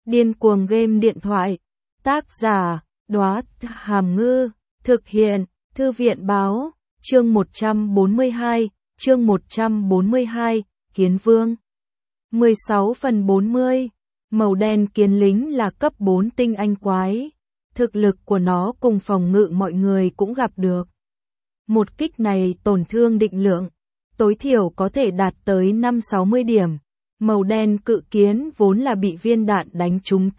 Điên cuồng game điện thoại. Tác giả, Đóa Hàm Ngư. Thực hiện, Thư viện báo. Chương 142, Kiến Vương. 16/40. Màu đen kiến lính là cấp 4 tinh anh quái. Thực lực của nó cùng phòng ngự mọi người cũng gặp được. Một kích này tổn thương định lượng, tối thiểu có thể đạt tới 5-60 điểm. Màu đen cự kiến vốn là bị viên đạn đánh trúng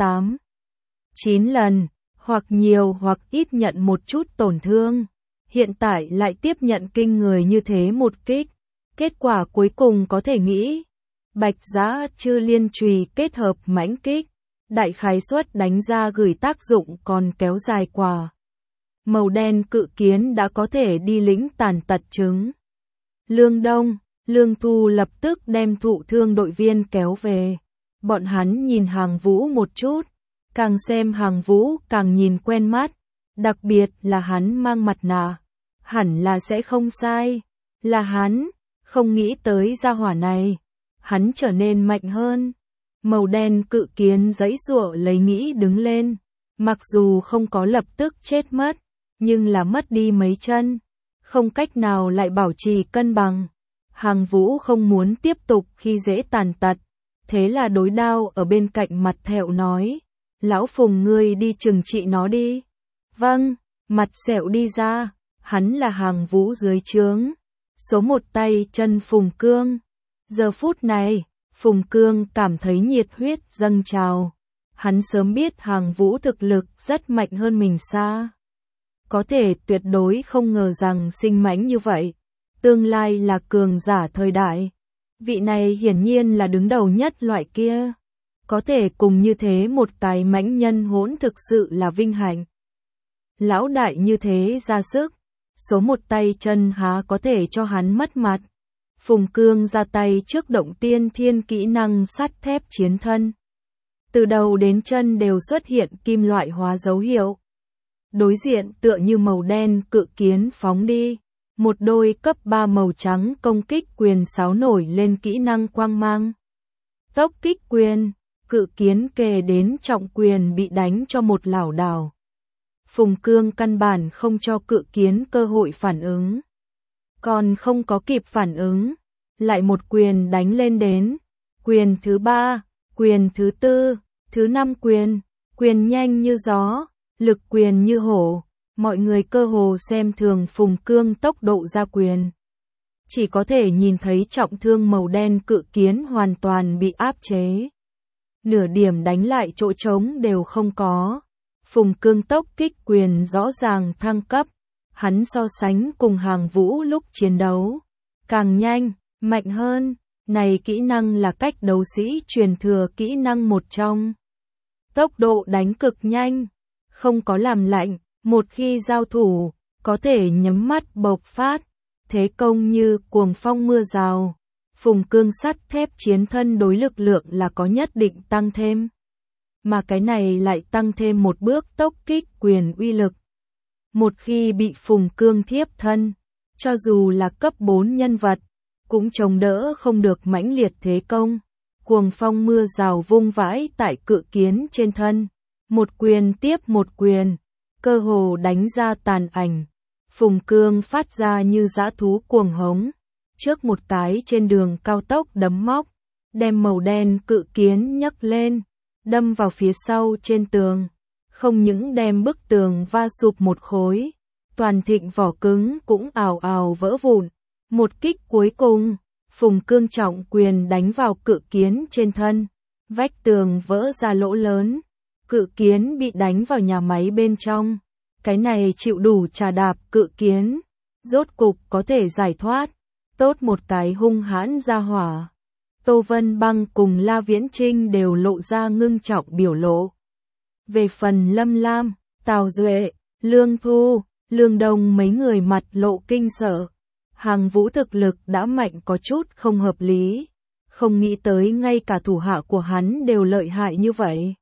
8-9 lần, hoặc nhiều hoặc ít nhận một chút tổn thương. Hiện tại lại tiếp nhận kinh người như thế một kích. Kết quả cuối cùng có thể nghĩ, Bạch Giã Chư Liên Chùy kết hợp mãnh kích, đại khái suất đánh ra gửi tác dụng còn kéo dài quả. Màu đen cự kiến đã có thể đi lĩnh tàn tật chứng. Lương Đông, Lương Thu lập tức đem thụ thương đội viên kéo về. Bọn hắn nhìn Hàng Vũ một chút, càng xem Hàng Vũ càng nhìn quen mắt, đặc biệt là hắn mang mặt nạ, hẳn là sẽ không sai, là hắn, không nghĩ tới gia hỏa này, hắn trở nên mạnh hơn. Màu đen cự kiến giãy giụa lấy nghĩ đứng lên, mặc dù không có lập tức chết mất, nhưng là mất đi mấy chân, không cách nào lại bảo trì cân bằng. Hàng Vũ không muốn tiếp tục khi dễ tàn tật, thế là đối đao ở bên cạnh mặt thẹo nói, lão Phùng ngươi đi trừng trị nó đi. Vâng, mặt sẹo đi ra, hắn là Hàng Vũ dưới trướng, số một tay chân Phùng Cương. Giờ phút này, Phùng Cương cảm thấy nhiệt huyết dâng trào, hắn sớm biết Hàng Vũ thực lực rất mạnh hơn mình xa. Có thể tuyệt đối không ngờ rằng sinh mãnh như vậy, tương lai là cường giả thời đại. Vị này hiển nhiên là đứng đầu nhất loại kia. Có thể cùng như thế một cái mãnh nhân hỗn thực sự là vinh hạnh. Lão đại như thế ra sức, số một tay chân há có thể cho hắn mất mặt. Phùng Cương ra tay trước động tiên thiên kỹ năng sắt thép chiến thân. Từ đầu đến chân đều xuất hiện kim loại hóa dấu hiệu. Đối diện tựa như màu đen cự kiến phóng đi, một đôi cấp 3 màu trắng công kích quyền sáo nổi lên kỹ năng quang mang. Tốc kích quyền, cự kiến kề đến trọng quyền bị đánh cho một lảo đảo. Phùng Cương căn bản không cho cự kiến cơ hội phản ứng. Còn không có kịp phản ứng, lại một quyền đánh lên đến. Quyền thứ 3, quyền thứ 4, thứ 5 quyền nhanh như gió, lực quyền như hổ. Mọi người cơ hồ xem thường Phùng Cương tốc độ ra quyền. Chỉ có thể nhìn thấy trọng thương màu đen cự kiến hoàn toàn bị áp chế. Nửa điểm đánh lại chỗ trống đều không có. Phùng Cương tốc kích quyền rõ ràng thăng cấp. Hắn so sánh cùng Hàng Vũ lúc chiến đấu. Càng nhanh, mạnh hơn. Này kỹ năng là cách đấu sĩ truyền thừa kỹ năng một trong. Tốc độ đánh cực nhanh. Không có làm lạnh. Một khi giao thủ, có thể nhắm mắt bộc phát, thế công như cuồng phong mưa rào. Phùng Cương sắt thép chiến thân đối lực lượng là có nhất định tăng thêm. Mà cái này lại tăng thêm một bước tốc kích quyền uy lực. Một khi bị Phùng Cương thiếp thân, cho dù là cấp 4 nhân vật, cũng chống đỡ không được mãnh liệt thế công. Cuồng phong mưa rào vung vãi tại cự kiến trên thân, một quyền tiếp một quyền. Cơ hồ đánh ra tàn ảnh, Phùng Cương phát ra như dã thú cuồng hống, trước một cái trên đường cao tốc đấm móc, đem màu đen cự kiến nhấc lên, đâm vào phía sau trên tường, không những đem bức tường va sụp một khối, toàn thịnh vỏ cứng cũng ào ào vỡ vụn. Một kích cuối cùng, Phùng Cương trọng quyền đánh vào cự kiến trên thân, vách tường vỡ ra lỗ lớn. Cự kiến bị đánh vào nhà máy bên trong. Cái này chịu đủ trà đạp cự kiến. Rốt cục có thể giải thoát. Tốt một cái hung hãn ra hỏa. Tô Vân Băng cùng La Viễn Trinh đều lộ ra ngưng trọng biểu lộ. Về phần Lâm Lam, Tào Duệ, Lương Thu, Lương Đông mấy người mặt lộ kinh sợ. Hàng Vũ thực lực đã mạnh có chút không hợp lý. Không nghĩ tới ngay cả thủ hạ của hắn đều lợi hại như vậy.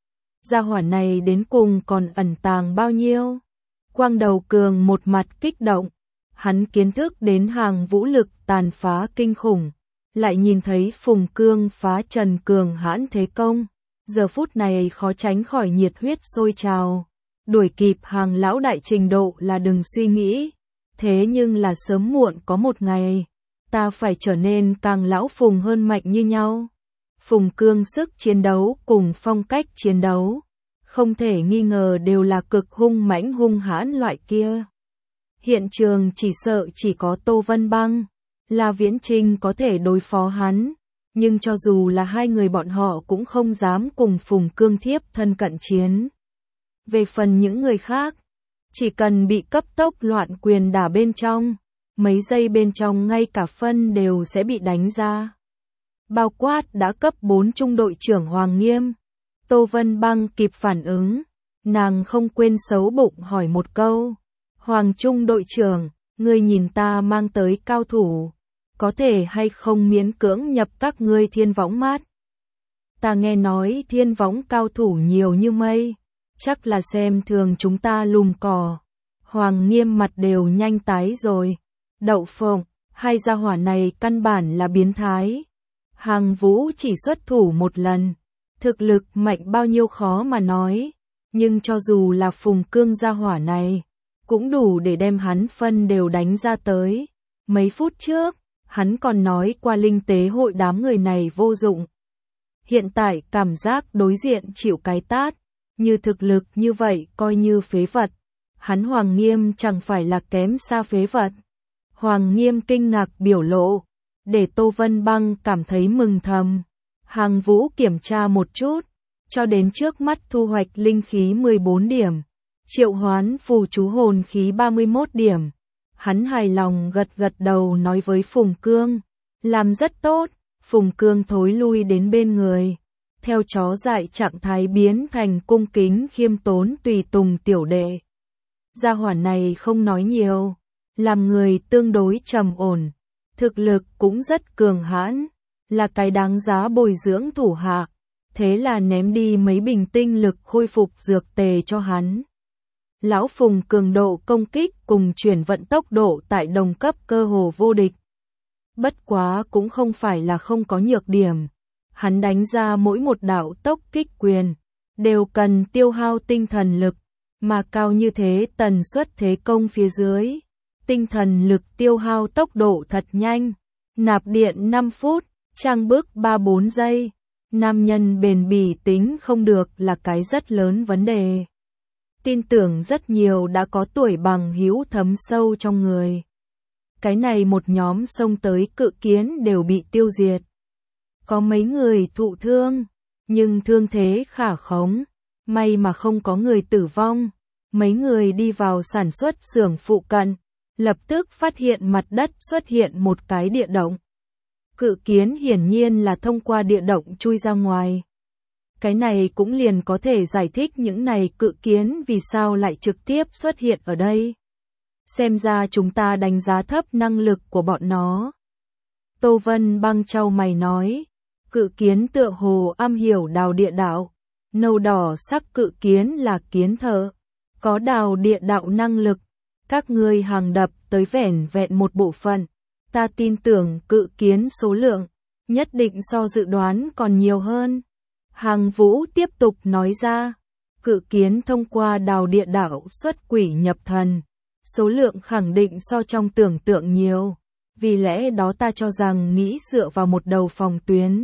Gia hỏa này đến cùng còn ẩn tàng bao nhiêu? Quang Đầu Cường một mặt kích động, hắn kiến thức đến Hàng Vũ lực tàn phá kinh khủng, lại nhìn thấy Phùng Cương phá trần cường hãn thế công, giờ phút này khó tránh khỏi nhiệt huyết sôi trào. Đuổi kịp Hàng lão đại trình độ là đừng suy nghĩ. Thế nhưng là sớm muộn có một ngày, ta phải trở nên càng lão Phùng hơn mạnh như nhau. Phùng Cương sức chiến đấu cùng phong cách chiến đấu, không thể nghi ngờ đều là cực hung mãnh hung hãn loại kia. Hiện trường chỉ sợ chỉ có Tô Vân Băng, La Viễn Trinh có thể đối phó hắn, nhưng cho dù là hai người bọn họ cũng không dám cùng Phùng Cương thiếp thân cận chiến. Về phần những người khác, chỉ cần bị cấp tốc loạn quyền đả bên trong, mấy giây bên trong ngay cả phân đều sẽ bị đánh ra. Bao quát đã cấp 4 trung đội trưởng Hoàng Nghiêm. Tô Vân Băng kịp phản ứng, nàng không quên xấu bụng hỏi một câu. Hoàng trung đội trưởng, ngươi nhìn ta mang tới cao thủ, có thể hay không miễn cưỡng nhập các ngươi Thiên Võng mát? Ta nghe nói Thiên Võng cao thủ nhiều như mây, chắc là xem thường chúng ta lùm cỏ. Hoàng Nghiêm mặt đều nhanh tái rồi. Đậu phộng, hai gia hỏa này căn bản là biến thái. Hàng Vũ chỉ xuất thủ một lần, thực lực mạnh bao nhiêu khó mà nói, nhưng cho dù là Phùng Cương gia hỏa này, cũng đủ để đem hắn phân đều đánh ra tới. Mấy phút trước, hắn còn nói qua linh tế hội đám người này vô dụng. Hiện tại cảm giác đối diện chịu cái tát, như thực lực như vậy coi như phế vật. Hắn Hoàng Nghiêm chẳng phải là kém xa phế vật. Hoàng Nghiêm kinh ngạc biểu lộ, để Tô Vân Băng cảm thấy mừng thầm. Hàng Vũ kiểm tra một chút, cho đến trước mắt thu hoạch linh khí 14 điểm, triệu hoán phù chú hồn khí 31 điểm. Hắn hài lòng gật gật đầu nói với Phùng Cương, làm rất tốt. Phùng Cương thối lui đến bên người, theo chó dại trạng thái biến thành cung kính khiêm tốn tùy tùng tiểu đệ. Gia hỏa này không nói nhiều, làm người tương đối trầm ổn, thực lực cũng rất cường hãn, là cái đáng giá bồi dưỡng thủ hạ. Thế là ném đi mấy bình tinh lực khôi phục dược tề cho hắn. Lão Phùng cường độ công kích cùng chuyển vận tốc độ tại đồng cấp cơ hồ vô địch. Bất quá cũng không phải là không có nhược điểm. Hắn đánh ra mỗi một đạo tốc kích quyền, đều cần tiêu hao tinh thần lực, mà cao như thế tần suất thế công phía dưới. Tinh thần lực tiêu hao tốc độ thật nhanh, nạp điện 5 phút, trang bước 3-4 giây. Nam nhân bền bỉ tính không được là cái rất lớn vấn đề. Tin tưởng rất nhiều đã có tuổi bằng hữu thấm sâu trong người. Cái này một nhóm xông tới cự kiến đều bị tiêu diệt. Có mấy người thụ thương, nhưng thương thế khả khống, may mà không có người tử vong. Mấy người đi vào sản xuất xưởng phụ cận, lập tức phát hiện mặt đất xuất hiện một cái địa động. Cự kiến hiển nhiên là thông qua địa động chui ra ngoài. Cái này cũng liền có thể giải thích những này cự kiến vì sao lại trực tiếp xuất hiện ở đây. Xem ra chúng ta đánh giá thấp năng lực của bọn nó. Tô Vân Băng chau mày nói, cự kiến tựa hồ am hiểu đào địa đạo. Nâu đỏ sắc cự kiến là kiến thợ, có đào địa đạo năng lực. Các ngươi hàng đập tới vẻn vẹn một bộ phận. Ta tin tưởng cự kiến số lượng, nhất định so dự đoán còn nhiều hơn. Hàng Vũ tiếp tục nói ra, cự kiến thông qua đào địa đạo xuất quỷ nhập thần, số lượng khẳng định so trong tưởng tượng nhiều, vì lẽ đó ta cho rằng nghĩ dựa vào một đầu phòng tuyến.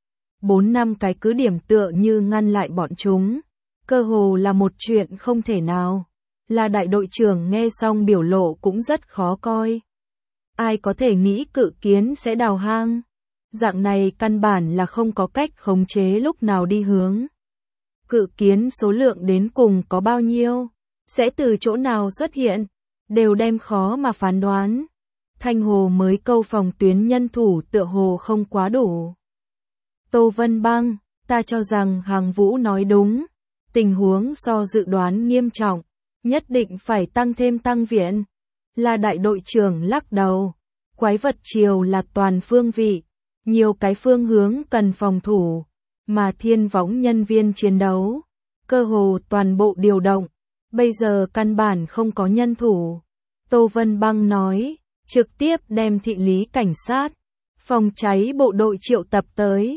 4-5 cái cứ điểm tựa như ngăn lại bọn chúng, cơ hồ là một chuyện không thể nào. Là đại đội trưởng nghe xong biểu lộ cũng rất khó coi. Ai có thể nghĩ cự kiến sẽ đào hang? Dạng này căn bản là không có cách khống chế lúc nào đi hướng. Cự kiến số lượng đến cùng có bao nhiêu? Sẽ từ chỗ nào xuất hiện? Đều đem khó mà phán đoán. Thanh Hồ mới câu phòng tuyến nhân thủ tựa hồ không quá đủ. Tô Vân Băng, ta cho rằng Hàng Vũ nói đúng. Tình huống so dự đoán nghiêm trọng, nhất định phải tăng thêm tăng viện. Là đại đội trưởng lắc đầu. Quái vật triều là toàn phương vị, nhiều cái phương hướng cần phòng thủ, mà Thiên Võng nhân viên chiến đấu, cơ hồ toàn bộ điều động, bây giờ căn bản không có nhân thủ. Tô Vân Băng nói, trực tiếp đem thị lý cảnh sát, phòng cháy bộ đội triệu tập tới,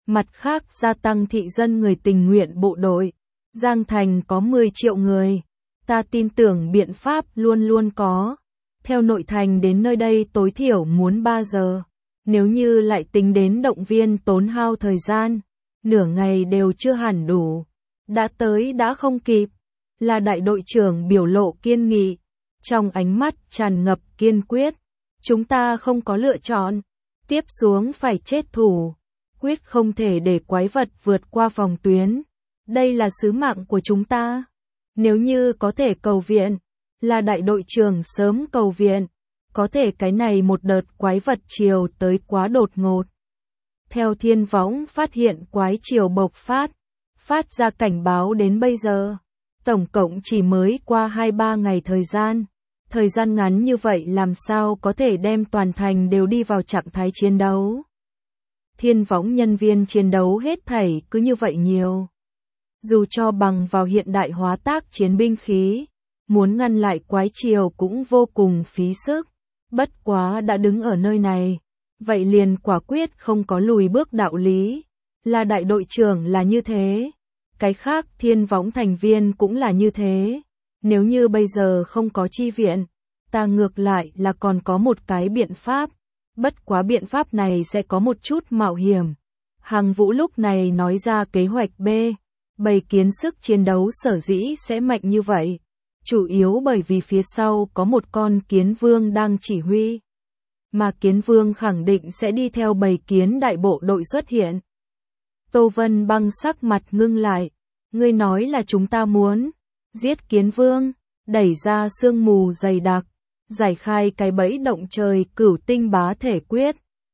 Mặt khác gia tăng thị dân người tình nguyện bộ đội. Giang Thành có 10 triệu người. Ta tin tưởng biện pháp luôn luôn có. Theo nội thành đến nơi đây tối thiểu muốn 3 giờ. Nếu như lại tính đến động viên tốn hao thời gian, nửa ngày đều chưa hẳn đủ. Đã tới đã không kịp. Là đại đội trưởng biểu lộ kiên nghị. Trong ánh mắt tràn ngập kiên quyết. Chúng ta không có lựa chọn. Tiếp xuống phải chết thủ. Quyết không thể để quái vật vượt qua phòng tuyến. Đây là sứ mạng của chúng ta. Nếu như có thể cầu viện, là đại đội trưởng sớm cầu viện. Có thể cái này một đợt quái vật triều tới quá đột ngột. Theo Thiên Võng phát hiện quái triều bộc phát ra cảnh báo đến bây giờ. Tổng cộng chỉ mới qua 2-3 ngày thời gian. Thời gian ngắn như vậy làm sao có thể đem toàn thành đều đi vào trạng thái chiến đấu. Thiên Võng nhân viên chiến đấu hết thảy cứ như vậy nhiều. Dù cho bằng vào hiện đại hóa tác chiến binh khí, muốn ngăn lại quái triều cũng vô cùng phí sức. Bất quá đã đứng ở nơi này, vậy liền quả quyết không có lùi bước đạo lý. Là đại đội trưởng là như thế. Cái khác Thiên Võng thành viên cũng là như thế. Nếu như bây giờ không có chi viện, ta ngược lại là còn có một cái biện pháp. Bất quá biện pháp này sẽ có một chút mạo hiểm. Hằng Vũ lúc này nói ra kế hoạch B. Bầy kiến sức chiến đấu sở dĩ sẽ mạnh như vậy. Chủ yếu bởi vì phía sau có một con kiến vương đang chỉ huy. Mà kiến vương khẳng định sẽ đi theo bầy kiến đại bộ đội xuất hiện. Tô Vân Băng sắc mặt ngưng lại. Ngươi nói là chúng ta muốn giết kiến vương, đẩy ra sương mù dày đặc, giải khai cái bẫy động trời cửu tinh bá thể quyết.